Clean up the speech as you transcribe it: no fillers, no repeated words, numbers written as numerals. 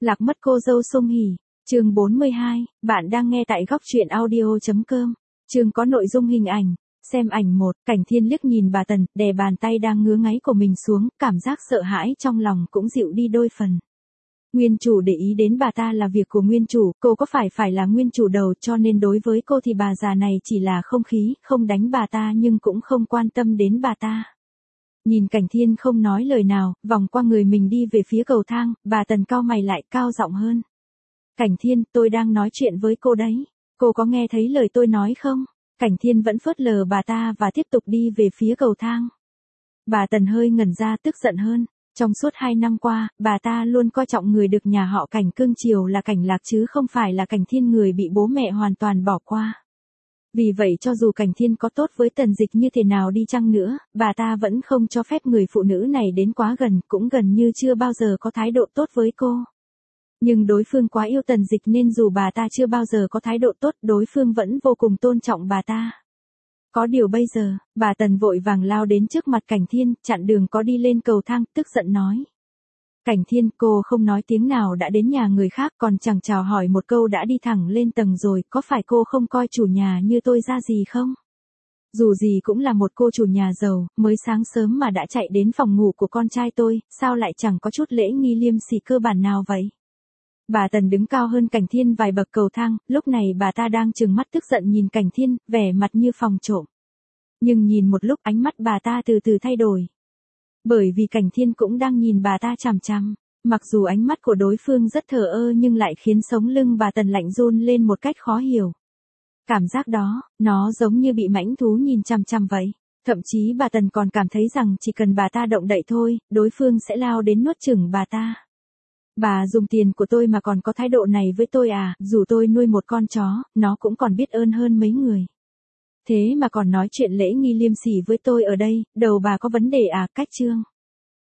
Lạc mất cô dâu Song Hỷ, chương 42, bạn đang nghe tại góc truyện audio.com. Chương có nội dung hình ảnh. Xem ảnh 1, Cảnh Thiên liếc nhìn bà Tần, đè bàn tay đang ngứa ngáy của mình xuống, cảm giác sợ hãi trong lòng cũng dịu đi đôi phần. Nguyên chủ để ý đến bà ta là việc của nguyên chủ, cô có phải là nguyên chủ đầu, cho nên đối với cô thì bà già này chỉ là không khí, không đánh bà ta nhưng cũng không quan tâm đến bà ta. Nhìn Cảnh Thiên không nói lời nào, vòng qua người mình đi về phía cầu thang, bà Tần cau mày lại, cao giọng hơn. Cảnh Thiên, tôi đang nói chuyện với cô đấy. Cô có nghe thấy lời tôi nói không? Cảnh Thiên vẫn phớt lờ bà ta và tiếp tục đi về phía cầu thang. Bà Tần hơi ngẩn ra, tức giận hơn. Trong suốt 2 năm qua, bà ta luôn coi trọng người được nhà họ Cảnh cưng chiều là Cảnh Lạc chứ không phải là Cảnh Thiên, người bị bố mẹ hoàn toàn bỏ qua. Vì vậy cho dù Cảnh Thiên có tốt với Tần Dịch như thế nào đi chăng nữa, bà ta vẫn không cho phép người phụ nữ này đến quá gần, cũng gần như chưa bao giờ có thái độ tốt với cô. Nhưng đối phương quá yêu Tần Dịch nên dù bà ta chưa bao giờ có thái độ tốt, đối phương vẫn vô cùng tôn trọng bà ta. Có điều bây giờ, bà Tần vội vàng lao đến trước mặt Cảnh Thiên, chặn đường có đi lên cầu thang, tức giận nói. Cảnh Thiên, cô không nói tiếng nào đã đến nhà người khác, còn chẳng chào hỏi một câu đã đi thẳng lên tầng rồi, có phải cô không coi chủ nhà như tôi ra gì không? Dù gì cũng là một cô chủ nhà giàu, mới sáng sớm mà đã chạy đến phòng ngủ của con trai tôi, sao lại chẳng có chút lễ nghi liêm sỉ cơ bản nào vậy? Bà Tần đứng cao hơn Cảnh Thiên vài bậc cầu thang, lúc này bà ta đang trừng mắt tức giận nhìn Cảnh Thiên, vẻ mặt như phòng trộm. Nhưng nhìn một lúc ánh mắt bà ta từ từ thay đổi. Bởi vì Cảnh Thiên cũng đang nhìn bà ta chằm chằm, mặc dù ánh mắt của đối phương rất thờ ơ nhưng lại khiến sống lưng bà Tần lạnh run lên một cách khó hiểu. Cảm giác đó, nó giống như bị mãnh thú nhìn chằm chằm vậy. Thậm chí bà Tần còn cảm thấy rằng chỉ cần bà ta động đậy thôi, đối phương sẽ lao đến nuốt chửng bà ta. Bà dùng tiền của tôi mà còn có thái độ này với tôi à, dù tôi nuôi một con chó, nó cũng còn biết ơn hơn mấy người. Thế mà còn nói chuyện lễ nghi liêm sỉ với tôi ở đây, đầu bà có vấn đề à, cách chương.